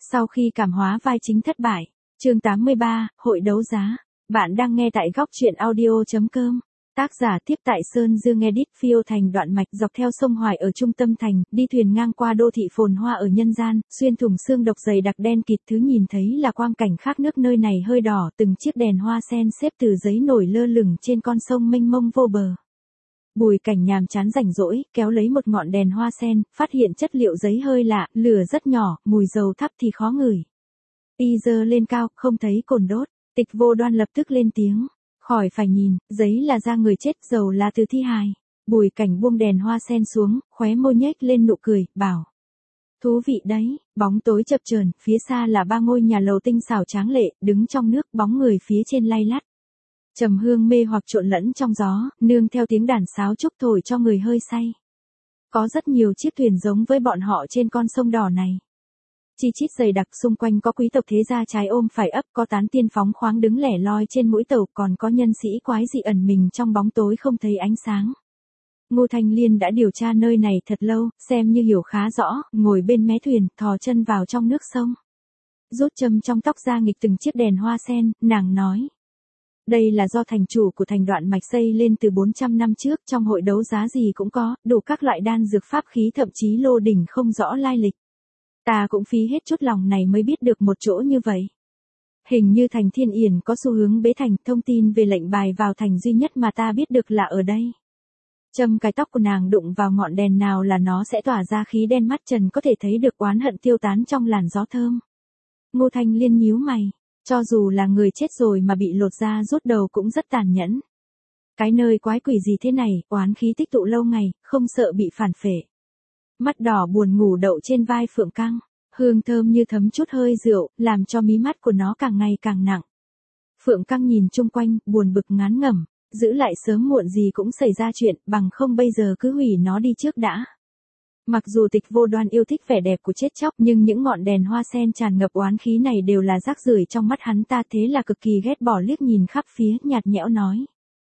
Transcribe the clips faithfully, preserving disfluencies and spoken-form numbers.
Sau khi cảm hóa vai chính thất bại, chương tám mươi ba, hội đấu giá. Bạn đang nghe tại góc truyện audio chấm com. Tác giả tiếp tại Sơn Dương edit. Phiêu thành đoạn mạch dọc theo sông Hoài ở trung tâm thành, đi thuyền ngang qua đô thị phồn hoa ở nhân gian, xuyên thủng xương độc dày đặc đen kịt, thứ nhìn thấy là quang cảnh khác nước nơi này hơi đỏ, từng chiếc đèn hoa sen xếp từ giấy nổi lơ lửng trên con sông mênh mông vô bờ. Bùi Cảnh nhàm chán rảnh rỗi, kéo lấy một ngọn đèn hoa sen, phát hiện chất liệu giấy hơi lạ, lửa rất nhỏ, mùi dầu thắp thì khó ngửi. Y giơ lên cao, không thấy cồn đốt, Tịch Vô Đoan lập tức lên tiếng, khỏi phải nhìn, giấy là da người chết, dầu là từ thi hài. Bùi Cảnh buông đèn hoa sen xuống, khóe môi nhếch lên nụ cười, bảo. Thú vị đấy. Bóng tối chập chờn, phía xa là ba ngôi nhà lầu tinh xảo tráng lệ, đứng trong nước, bóng người phía trên lay lắt. Trầm hương mê hoặc trộn lẫn trong gió, nương theo tiếng đàn sáo trúc thổi cho người hơi say. Có rất nhiều chiếc thuyền giống với bọn họ trên con sông đỏ này. Chi chít dày đặc, xung quanh có quý tộc thế gia trái ôm phải ấp, có tán tiên phóng khoáng đứng lẻ loi trên mũi tàu, còn có nhân sĩ quái dị ẩn mình trong bóng tối không thấy ánh sáng. Ngô Thanh Liên đã điều tra nơi này thật lâu, xem như hiểu khá rõ, ngồi bên mé thuyền, thò chân vào trong nước sông. Rút châm trong tóc ra nghịch từng chiếc đèn hoa sen, nàng nói. Đây là do thành chủ của thành Đoạn Mạch xây lên từ bốn trăm năm trước, trong hội đấu giá gì cũng có, đủ các loại đan dược pháp khí, thậm chí lô đỉnh không rõ lai lịch. Ta cũng phí hết chút lòng này mới biết được một chỗ như vậy. Hình như thành Thiên Yển có xu hướng bế thành, thông tin về lệnh bài vào thành duy nhất mà ta biết được là ở đây. Châm cái tóc của nàng đụng vào ngọn đèn nào là nó sẽ tỏa ra khí đen, mắt trần có thể thấy được oán hận tiêu tán trong làn gió thơm. Ngô Thanh Liên nhíu mày. Cho dù là người chết rồi mà bị lột da rút đầu cũng rất tàn nhẫn. Cái nơi quái quỷ gì thế này, oán khí tích tụ lâu ngày, không sợ bị phản phệ. Mắt đỏ buồn ngủ đậu trên vai Phượng Căng, hương thơm như thấm chút hơi rượu, làm cho mí mắt của nó càng ngày càng nặng. Phượng Căng nhìn chung quanh, buồn bực ngán ngẩm, giữ lại sớm muộn gì cũng xảy ra chuyện, bằng không bây giờ cứ hủy nó đi trước đã. Mặc dù Tịch Vô Đoan yêu thích vẻ đẹp của chết chóc, nhưng những ngọn đèn hoa sen tràn ngập oán khí này đều là rác rưởi trong mắt hắn ta, thế là cực kỳ ghét bỏ, liếc nhìn khắp phía, nhạt nhẽo nói.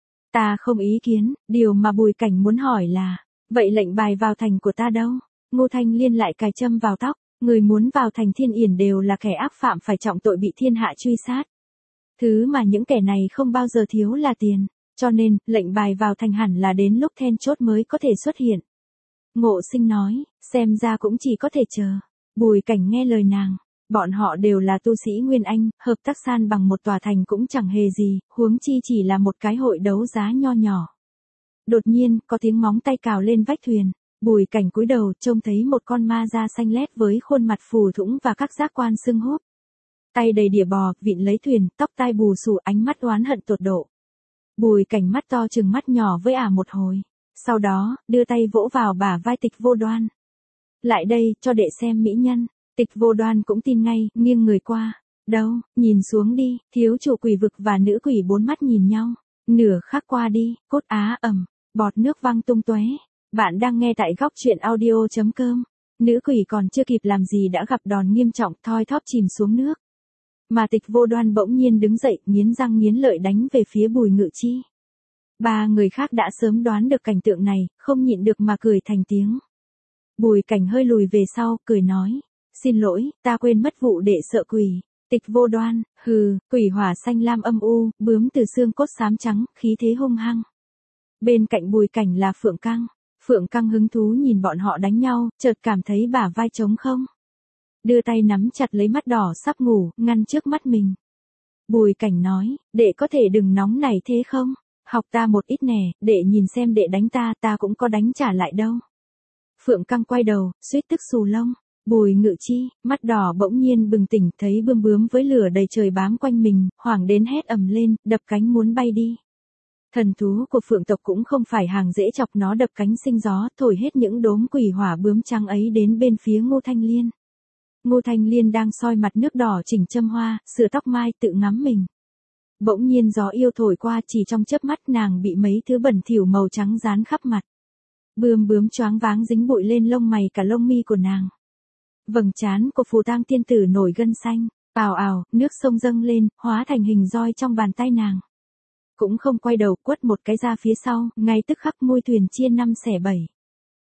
Ta không ý kiến, điều mà Bùi Cảnh muốn hỏi là, vậy lệnh bài vào thành của ta đâu? Ngô Thanh Liên lại cài châm vào tóc, người muốn vào thành Thiên Yển đều là kẻ ác phạm phải trọng tội bị thiên hạ truy sát. Thứ mà những kẻ này không bao giờ thiếu là tiền, cho nên, lệnh bài vào thành hẳn là đến lúc then chốt mới có thể xuất hiện. Ngộ Sinh nói, xem ra cũng chỉ có thể chờ. Bùi Cảnh nghe lời nàng, bọn họ đều là tu sĩ Nguyên Anh, hợp tác san bằng một tòa thành cũng chẳng hề gì, huống chi chỉ là một cái hội đấu giá nho nhỏ. Đột nhiên, có tiếng móng tay cào lên vách thuyền, Bùi Cảnh cúi đầu trông thấy một con ma da xanh lét với khuôn mặt phù thủng và các giác quan sưng húp. Tay đầy đỉa bò, vịn lấy thuyền, tóc tai bù xù, ánh mắt oán hận tột độ. Bùi Cảnh mắt to chừng mắt nhỏ với ả một hồi. Sau đó, đưa tay vỗ vào bả vai Tịch Vô Đoan. Lại đây, cho đệ xem mỹ nhân. Tịch Vô Đoan cũng tin ngay, nghiêng người qua. Đâu, nhìn xuống đi, thiếu chủ quỷ vực và nữ quỷ bốn mắt nhìn nhau. Nửa khắc qua đi, cốt á ầm, bọt nước văng tung tóe. Bạn đang nghe tại góc truyện audio chấm com. Nữ quỷ còn chưa kịp làm gì đã gặp đòn nghiêm trọng, thoi thóp chìm xuống nước. Mà Tịch Vô Đoan bỗng nhiên đứng dậy, nghiến răng nghiến lợi đánh về phía Bùi Ngự Chi. Ba người khác đã sớm đoán được cảnh tượng này, không nhịn được mà cười thành tiếng. Bùi Cảnh hơi lùi về sau, cười nói. Xin lỗi, ta quên mất vụ đệ sợ quỷ. Tịch Vô Đoan, hừ, quỷ hỏa xanh lam âm u, bướm từ xương cốt xám trắng, khí thế hung hăng. Bên cạnh Bùi Cảnh là Phượng Căng. Phượng Căng hứng thú nhìn bọn họ đánh nhau, chợt cảm thấy bả vai trống không. Đưa tay nắm chặt lấy mắt đỏ sắp ngủ, ngăn trước mắt mình. Bùi Cảnh nói, đệ có thể đừng nóng này thế không? Học ta một ít nè, đệ nhìn xem đệ đánh ta, ta cũng có đánh trả lại đâu. Phượng Căng quay đầu, suýt tức xù lông. Bùi Ngự Chi, mắt đỏ bỗng nhiên bừng tỉnh, thấy bươm bướm với lửa đầy trời bám quanh mình, hoảng đến hét ầm lên, đập cánh muốn bay đi. Thần thú của Phượng tộc cũng không phải hàng dễ chọc, nó đập cánh sinh gió, thổi hết những đốm quỷ hỏa bướm trắng ấy đến bên phía Ngô Thanh Liên. Ngô Thanh Liên đang soi mặt nước đỏ chỉnh châm hoa, sửa tóc mai, tự ngắm mình. Bỗng nhiên gió yêu thổi qua, chỉ trong chớp mắt nàng bị mấy thứ bẩn thỉu màu trắng dán khắp mặt. Bươm bướm choáng váng dính bụi lên lông mày cả lông mi của nàng. Vầng trán của Phù Tang tiên tử nổi gân xanh, ào ào, nước sông dâng lên, hóa thành hình roi trong bàn tay nàng. Cũng không quay đầu, quất một cái ra phía sau, ngay tức khắc môi thuyền chia năm xẻ bảy.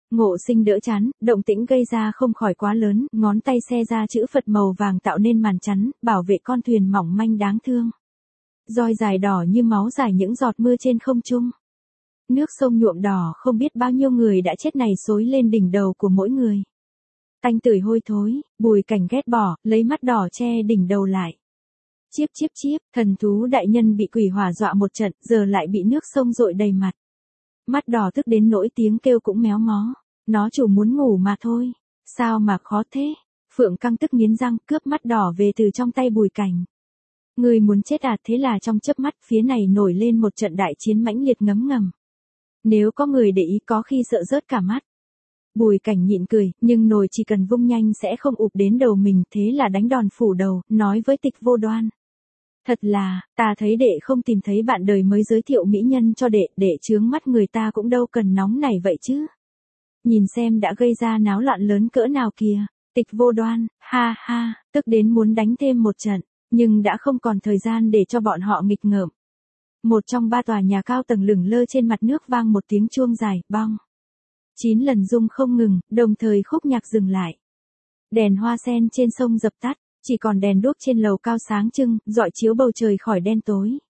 Ngộ Sinh đỡ chán, động tĩnh gây ra không khỏi quá lớn, ngón tay xe ra chữ Phật màu vàng tạo nên màn chắn, bảo vệ con thuyền mỏng manh đáng thương. Roi dài đỏ như máu rải những giọt mưa trên không trung. Nước sông nhuộm đỏ không biết bao nhiêu người đã chết này xối lên đỉnh đầu của mỗi người. Tanh tưởi hôi thối, Bùi Cảnh ghét bỏ, lấy mắt đỏ che đỉnh đầu lại. Chiếp chiếp chiếp, thần thú đại nhân bị quỷ hỏa dọa một trận, giờ lại bị nước sông dội đầy mặt. Mắt đỏ tức đến nỗi tiếng kêu cũng méo mó. Nó chủ muốn ngủ mà thôi. Sao mà khó thế? Phượng căng tức nghiến răng cướp mắt đỏ về từ trong tay Bùi Cảnh. Người muốn chết à? Thế là trong chớp mắt phía này nổi lên một trận đại chiến mãnh liệt ngấm ngầm. Nếu có người để ý có khi sợ rớt cả mắt. Bùi Cảnh nhịn cười, nhưng nồi chỉ cần vung nhanh sẽ không ụp đến đầu mình, thế là đánh đòn phủ đầu, nói với Tịch Vô Đoan. Thật là, ta thấy đệ không tìm thấy bạn đời mới giới thiệu mỹ nhân cho đệ, đệ chướng mắt người ta cũng đâu cần nóng này vậy chứ. Nhìn xem đã gây ra náo loạn lớn cỡ nào kìa. Tịch Vô Đoan, ha ha, tức đến muốn đánh thêm một trận, nhưng đã không còn thời gian để cho bọn họ nghịch ngợm. Một trong ba tòa nhà cao tầng lửng lơ trên mặt nước vang một tiếng chuông dài, bong. Chín lần rung không ngừng, đồng thời khúc nhạc dừng lại. Đèn hoa sen trên sông dập tắt, chỉ còn đèn đuốc trên lầu cao sáng trưng, rọi chiếu bầu trời khỏi đen tối.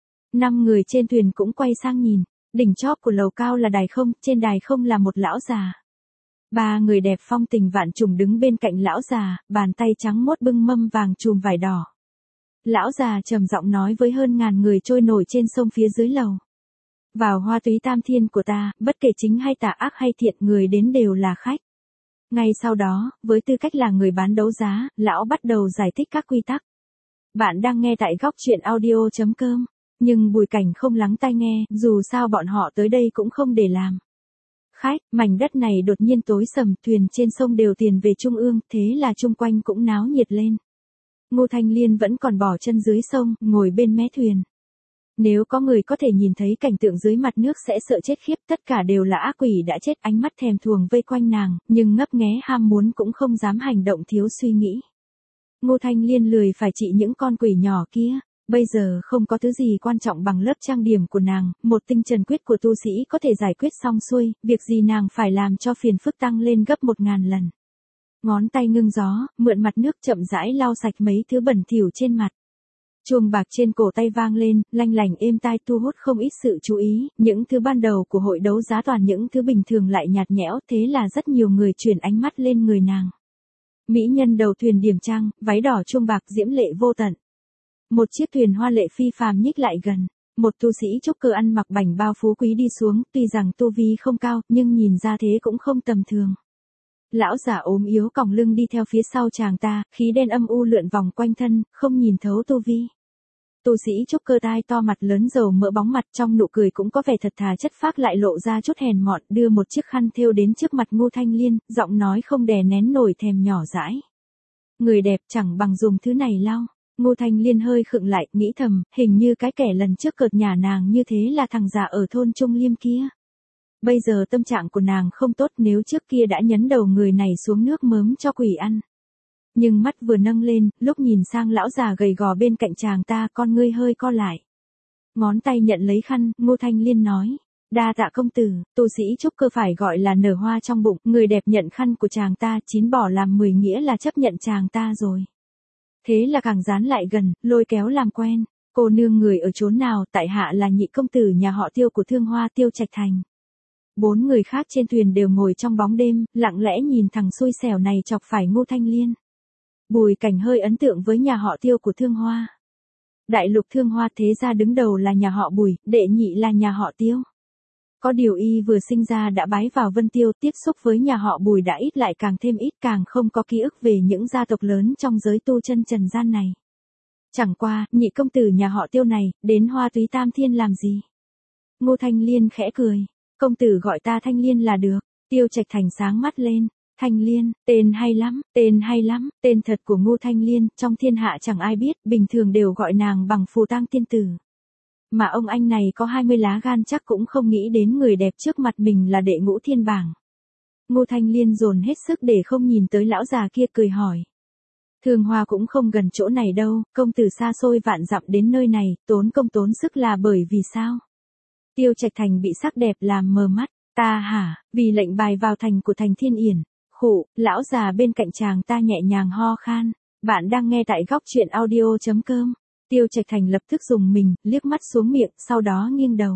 Năm người trên thuyền cũng quay sang nhìn, đỉnh chóp của lầu cao là đài không, trên đài không là một lão già. Ba người đẹp phong tình vạn trùng đứng bên cạnh lão già, bàn tay trắng mốt bưng mâm vàng chùm vải đỏ. Lão già trầm giọng nói với hơn ngàn người trôi nổi trên sông phía dưới lầu. Vào Hoa Túy Tam Thiên của ta, bất kể chính hay tà ác hay thiện, người đến đều là khách. Ngay sau đó, với tư cách là người bán đấu giá, lão bắt đầu giải thích các quy tắc. Bạn đang nghe tại góc truyện audio chấm com, nhưng Bùi Cảnh không lắng tai nghe, dù sao bọn họ tới đây cũng không để làm khách, mảnh đất này đột nhiên tối sầm, thuyền trên sông đều tiền về trung ương, thế là chung quanh cũng náo nhiệt lên. Ngô Thanh Liên vẫn còn bỏ chân dưới sông, ngồi bên mé thuyền. Nếu có người có thể nhìn thấy cảnh tượng dưới mặt nước sẽ sợ chết khiếp, tất cả đều là ác quỷ đã chết, ánh mắt thèm thuồng vây quanh nàng, nhưng ngấp nghé ham muốn cũng không dám hành động thiếu suy nghĩ. Ngô Thanh Liên lười phải trị những con quỷ nhỏ kia, bây giờ không có thứ gì quan trọng bằng lớp trang điểm của nàng, một tinh trần quyết của tu sĩ có thể giải quyết xong xuôi, việc gì nàng phải làm cho phiền phức tăng lên gấp một ngàn lần. Ngón tay ngưng gió, mượn mặt nước chậm rãi lau sạch mấy thứ bẩn thỉu trên mặt. Chuông bạc trên cổ tay vang lên, lanh lành êm tai thu hút không ít sự chú ý, những thứ ban đầu của hội đấu giá toàn những thứ bình thường lại nhạt nhẽo, thế là rất nhiều người chuyển ánh mắt lên người nàng. Mỹ nhân đầu thuyền điểm trang, váy đỏ chuông bạc diễm lệ vô tận. Một chiếc thuyền hoa lệ phi phàm nhích lại gần, một tu sĩ trúc cơ ăn mặc bảnh bao phú quý đi xuống, tuy rằng tu vi không cao, nhưng nhìn ra thế cũng không tầm thường. Lão già ốm yếu còng lưng đi theo phía sau chàng ta, khí đen âm u lượn vòng quanh thân, không nhìn thấu tu vi. Tu sĩ trúc cơ tai to mặt lớn dầu mỡ bóng mặt, trong nụ cười cũng có vẻ thật thà chất phác lại lộ ra chút hèn mọn, đưa một chiếc khăn thêu đến trước mặt Ngô Thanh Liên, giọng nói không đè nén nổi thèm nhỏ dãi. Người đẹp chẳng bằng dùng thứ này lau. Ngô Thanh Liên hơi khựng lại, nghĩ thầm, hình như cái kẻ lần trước cợt nhả nàng như thế là thằng già ở thôn Trung Liêm kia. Bây giờ tâm trạng của nàng không tốt, nếu trước kia đã nhấn đầu người này xuống nước mớm cho quỷ ăn. Nhưng mắt vừa nâng lên, lúc nhìn sang lão già gầy gò bên cạnh chàng ta, con ngươi hơi co lại. Ngón tay nhận lấy khăn, Ngô Thanh Liên nói, đa tạ công tử, tu sĩ trúc cơ phải gọi là nở hoa trong bụng, người đẹp nhận khăn của chàng ta, chín bỏ làm mười nghĩa là chấp nhận chàng ta rồi. Thế là càng dán lại gần, lôi kéo làm quen, cô nương người ở chốn nào, tại hạ là nhị công tử nhà họ Tiêu của thương hoa Tiêu Trạch Thành. Bốn người khác trên thuyền đều ngồi trong bóng đêm, lặng lẽ nhìn thằng xui xẻo này chọc phải Ngô Thanh Liên. Bùi Cảnh hơi ấn tượng với nhà họ Tiêu của thương hoa. Đại lục thương hoa thế gia đứng đầu là nhà họ Bùi, đệ nhị là nhà họ Tiêu. Có điều y vừa sinh ra đã bái vào Vân Tiêu, tiếp xúc với nhà họ Bùi đã ít lại càng thêm ít, càng không có ký ức về những gia tộc lớn trong giới tu chân trần gian này. Chẳng qua, nhị công tử nhà họ Tiêu này, đến Hoa Túy Tam Thiên làm gì? Ngô Thanh Liên khẽ cười, công tử gọi ta Thanh Liên là được. Tiêu Trạch Thành sáng mắt lên, Thanh Liên, tên hay lắm, tên hay lắm, tên thật của Ngô Thanh Liên, trong thiên hạ chẳng ai biết, bình thường đều gọi nàng bằng Phù Tang tiên tử. Mà ông anh này có hai mươi lá gan chắc cũng không nghĩ đến người đẹp trước mặt mình là đệ ngũ thiên bảng. Ngô Thanh Liên dồn hết sức để không nhìn tới lão già kia, cười hỏi. Thương hoa cũng không gần chỗ này đâu, công tử xa xôi vạn dặm đến nơi này, tốn công tốn sức là bởi vì sao? Tiêu Trạch Thành bị sắc đẹp làm mờ mắt, Ta hả, vì lệnh bài vào thành của thành Thiên Yển. Khụ, lão già bên cạnh chàng ta nhẹ nhàng ho khan. Bạn đang nghe tại góc truyện audio.com. Tiêu Trạch Thành lập tức dùng mình, liếc mắt xuống miệng, sau đó nghiêng đầu.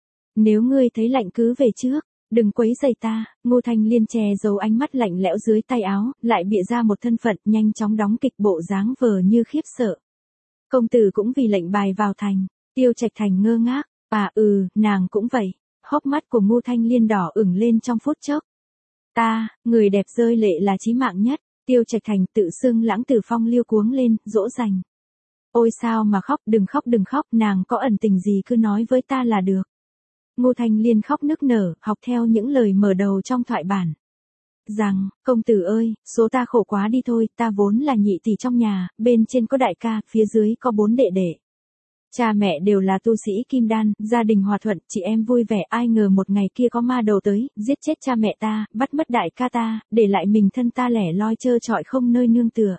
Nếu ngươi thấy lạnh cứ về trước, đừng quấy rầy ta. Ngô Thanh Liên che giấu ánh mắt lạnh lẽo dưới tay áo, lại bịa ra một thân phận nhanh chóng đóng kịch bộ dáng vờ như khiếp sợ. Công tử cũng vì lệnh bài vào thành. Tiêu Trạch Thành ngơ ngác. À ừ, nàng cũng vậy. Hốc mắt của Ngô Thanh Liên đỏ ửng lên trong phút chốc. Ta, người đẹp rơi lệ là chí mạng nhất. Tiêu Trạch Thành tự xưng lãng tử phong liêu cuống lên, dỗ dành. Ôi sao mà khóc, đừng khóc đừng khóc, nàng có ẩn tình gì cứ nói với ta là được. Ngô Thanh Liên khóc nức nở, học theo những lời mở đầu trong thoại bản. Rằng, công tử ơi, số ta khổ quá đi thôi, ta vốn là nhị tỷ trong nhà, bên trên có đại ca, phía dưới có bốn đệ đệ. Cha mẹ đều là tu sĩ kim đan, gia đình hòa thuận, chị em vui vẻ, ai ngờ một ngày kia có ma đầu tới, giết chết cha mẹ ta, bắt mất đại ca ta, để lại mình thân ta lẻ loi trơ trọi không nơi nương tựa.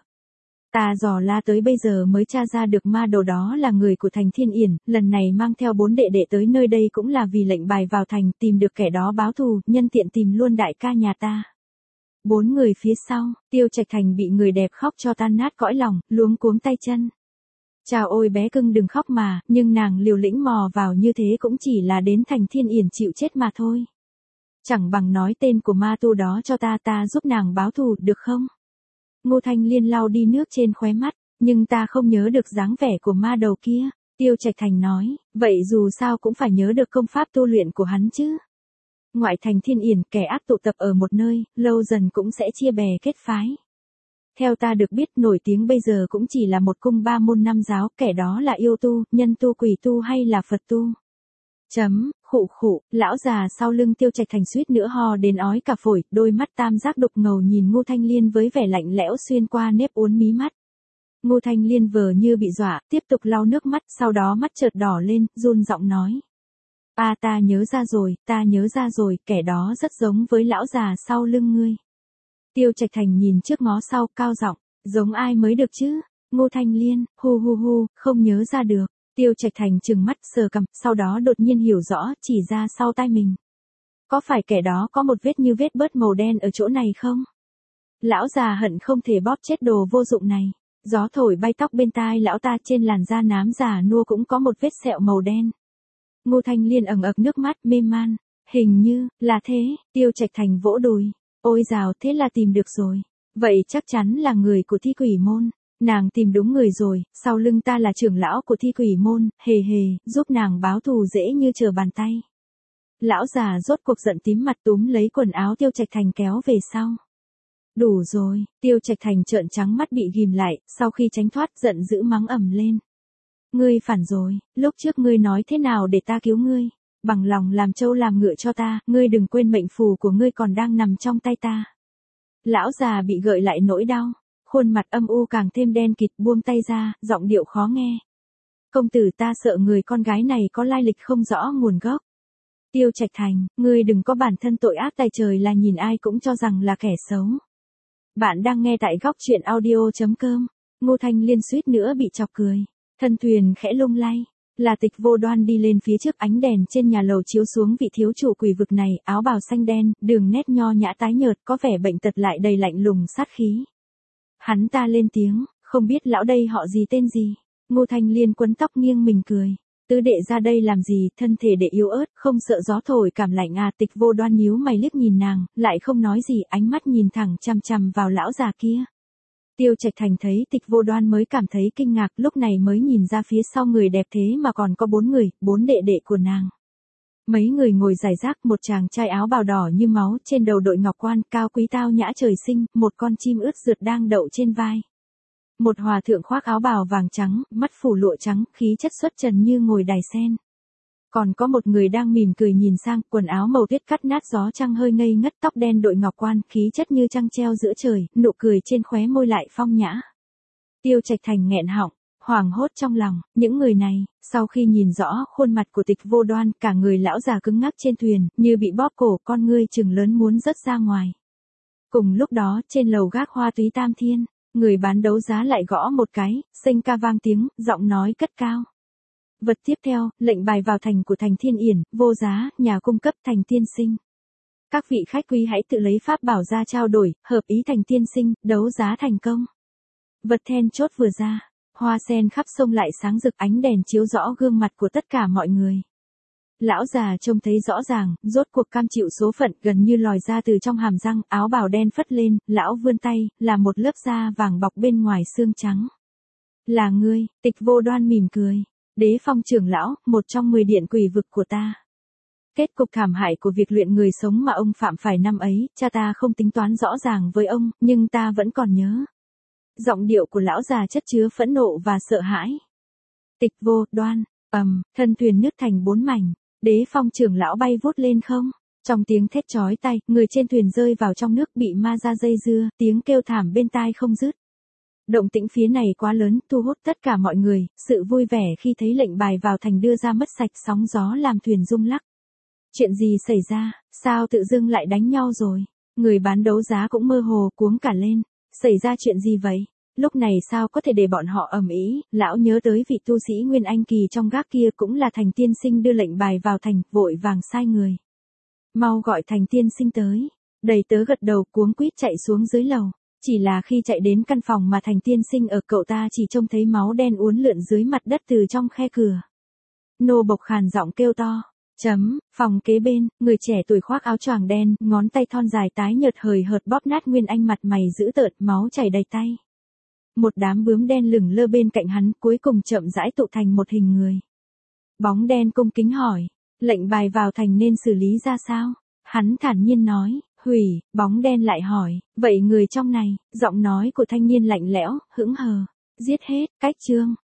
Ta dò la tới bây giờ mới tra ra được ma đầu đó là người của thành Thiên Yển, lần này mang theo bốn đệ đệ tới nơi đây cũng là vì lệnh bài vào thành, tìm được kẻ đó báo thù, nhân tiện tìm luôn đại ca nhà ta. Bốn người phía sau, Tiêu Trạch Thành bị người đẹp khóc cho tan nát cõi lòng, luống cuống tay chân. Chào ôi bé cưng đừng khóc mà, nhưng nàng liều lĩnh mò vào như thế cũng chỉ là đến thành Thiên Yển chịu chết mà thôi. Chẳng bằng nói tên của ma tu đó cho ta, ta giúp nàng báo thù, được không? Ngô Thanh Liên lau đi nước trên khóe mắt, nhưng ta không nhớ được dáng vẻ của ma đầu kia. Tiêu Trạch Thành nói, vậy dù sao cũng phải nhớ được công pháp tu luyện của hắn chứ. Ngoại thành Thiên Yển, kẻ ác tụ tập ở một nơi, lâu dần cũng sẽ chia bè kết phái. Theo ta được biết, nổi tiếng bây giờ cũng chỉ là một cung ba môn năm giáo, kẻ đó là yêu tu, nhân tu, quỷ tu hay là Phật tu. Chấm, khụ khụ, lão già sau lưng Tiêu Trạch Thành suýt nữa ho đến ói cả phổi, đôi mắt tam giác đục ngầu nhìn Ngô Thanh Liên với vẻ lạnh lẽo xuyên qua nếp uốn mí mắt. Ngô Thanh Liên vờ như bị dọa, tiếp tục lau nước mắt, sau đó mắt chợt đỏ lên, run giọng nói. À ta nhớ ra rồi, ta nhớ ra rồi, kẻ đó rất giống với lão già sau lưng ngươi. Tiêu Trạch Thành nhìn trước ngó sau, cao giọng, giống ai mới được chứ? Ngô Thanh Liên, hu hu hu, không nhớ ra được. Tiêu Trạch Thành trừng mắt sờ cằm, sau đó đột nhiên hiểu rõ, chỉ ra sau tai mình. Có phải kẻ đó có một vết như vết bớt màu đen ở chỗ này không? Lão già hận không thể bóp chết đồ vô dụng này. Gió thổi bay tóc bên tai lão ta, trên làn da nám già nua cũng có một vết sẹo màu đen. Ngô Thanh Liên ẩn ực nước mắt mê man. Hình như, là thế. Tiêu Trạch Thành vỗ đùi. Ôi dào, thế là tìm được rồi. Vậy chắc chắn là người của Thi Quỷ Môn. Nàng tìm đúng người rồi, sau lưng ta là trưởng lão của Thi Quỷ Môn, hề hề, giúp nàng báo thù dễ như trở bàn tay. Lão già rốt cuộc giận tím mặt túm lấy quần áo Tiêu Trạch Thành kéo về sau. Đủ rồi, Tiêu Trạch Thành trợn trắng mắt bị ghim lại, sau khi tránh thoát giận dữ mắng ầm lên. Ngươi phản rồi, lúc trước ngươi nói thế nào để ta cứu ngươi, bằng lòng làm trâu làm ngựa cho ta, ngươi đừng quên mệnh phù của ngươi còn đang nằm trong tay ta. Lão già bị gợi lại nỗi đau. Khuôn mặt âm u càng thêm đen kịt, buông tay ra, giọng điệu khó nghe. Công tử, ta sợ người con gái này có lai lịch không rõ nguồn gốc. Tiêu Trạch Thành, ngươi đừng có bản thân tội ác tài trời là nhìn ai cũng cho rằng là kẻ xấu. Bạn đang nghe tại góc truyện audio.com. Ngô Thanh Liên suýt nữa bị chọc cười. Thân thuyền khẽ lung lay. Là Tịch Vô Đoan đi lên phía trước, ánh đèn trên nhà lầu chiếu xuống vị thiếu chủ quỷ vực này, áo bào xanh đen, đường nét nho nhã tái nhợt, có vẻ bệnh tật lại đầy lạnh lùng sát khí. Hắn ta lên tiếng, không biết lão đây họ gì tên gì. Ngô Thanh Liên quấn tóc nghiêng mình cười. Tứ đệ ra đây làm gì, thân thể đệ yếu ớt, không sợ gió thổi cảm lạnh à? Tịch Vô Đoan nhíu mày liếc nhìn nàng, lại không nói gì, ánh mắt nhìn thẳng chằm chằm vào lão già kia. Tiêu Trạch Thành thấy Tịch Vô Đoan mới cảm thấy kinh ngạc, lúc này mới nhìn ra phía sau người đẹp thế mà còn có bốn người, bốn đệ đệ của nàng. Mấy người ngồi rải rác, một chàng trai áo bào đỏ như máu, trên đầu đội ngọc quan, cao quý tao nhã trời sinh, một con chim ướt rượt đang đậu trên vai. Một hòa thượng khoác áo bào vàng trắng, mắt phủ lụa trắng, khí chất xuất trần như ngồi đài sen. Còn có một người đang mỉm cười nhìn sang, quần áo màu tuyết cắt nát gió trăng hơi ngây ngất, tóc đen đội ngọc quan, khí chất như trăng treo giữa trời, nụ cười trên khóe môi lại phong nhã. Tiêu Trạch Thành nghẹn họng, hoảng hốt trong lòng, những người này, sau khi nhìn rõ khuôn mặt của Tịch Vô Đoan, cả người lão già cứng ngắc trên thuyền, như bị bóp cổ, con ngươi trừng lớn muốn rớt ra ngoài. Cùng lúc đó, trên lầu gác Hoa Túy Tam Thiên, người bán đấu giá lại gõ một cái, xênh ca vang tiếng, giọng nói cất cao. Vật tiếp theo, lệnh bài vào thành của thành Thiên Yển, vô giá, nhà cung cấp thành tiên sinh. Các vị khách quý hãy tự lấy pháp bảo ra trao đổi, hợp ý thành tiên sinh, đấu giá thành công. Vật then chốt vừa ra, hoa sen khắp sông lại sáng rực, ánh đèn chiếu rõ gương mặt của tất cả mọi người. Lão già trông thấy rõ ràng, rốt cuộc cam chịu số phận, gần như lòi ra từ trong hàm răng, áo bào đen phất lên, lão vươn tay, là một lớp da vàng bọc bên ngoài xương trắng. Là ngươi, Tịch Vô Đoan mỉm cười. Đế Phong trưởng lão, một trong mười điện quỷ vực của ta. Kết cục thảm hại của việc luyện người sống mà ông phạm phải năm ấy, cha ta không tính toán rõ ràng với ông, nhưng ta vẫn còn nhớ. Giọng điệu của lão già chất chứa phẫn nộ và sợ hãi. Tịch Vô Đoan, ầm, thân thuyền nứt thành bốn mảnh. Đế Phong trưởng lão bay vút lên không. Trong tiếng thét chói tai, người trên thuyền rơi vào trong nước bị ma ra dây dưa, tiếng kêu thảm bên tai không dứt. Động tĩnh phía này quá lớn, thu hút tất cả mọi người, sự vui vẻ khi thấy lệnh bài vào thành đưa ra mất sạch, sóng gió làm thuyền rung lắc. Chuyện gì xảy ra, sao tự dưng lại đánh nhau rồi? Người bán đấu giá cũng mơ hồ cuống cả lên. Xảy ra chuyện gì vậy? Lúc này sao có thể để bọn họ ầm ĩ? Lão nhớ tới vị tu sĩ Nguyên Anh kỳ trong gác kia cũng là Thành tiên sinh đưa lệnh bài vào thành, vội vàng sai người. Mau gọi Thành tiên sinh tới. Đầy tớ gật đầu cuống quýt chạy xuống dưới lầu. Chỉ là khi chạy đến căn phòng mà Thành tiên sinh ở, cậu ta chỉ trông thấy máu đen uốn lượn dưới mặt đất từ trong khe cửa. Nô bộc khàn giọng kêu to. Chấm, phòng kế bên, người trẻ tuổi khoác áo choàng đen, ngón tay thon dài tái nhợt hời hợt bóp nát Nguyên Anh, mặt mày dữ tợn, máu chảy đầy tay. Một đám bướm đen lửng lơ bên cạnh hắn, cuối cùng chậm rãi tụ thành một hình người. Bóng đen cung kính hỏi, lệnh bài vào thành nên xử lý ra sao? Hắn thản nhiên nói, hủy. Bóng đen lại hỏi, vậy người trong này? Giọng nói của thanh niên lạnh lẽo, hững hờ. Giết hết, cách chương.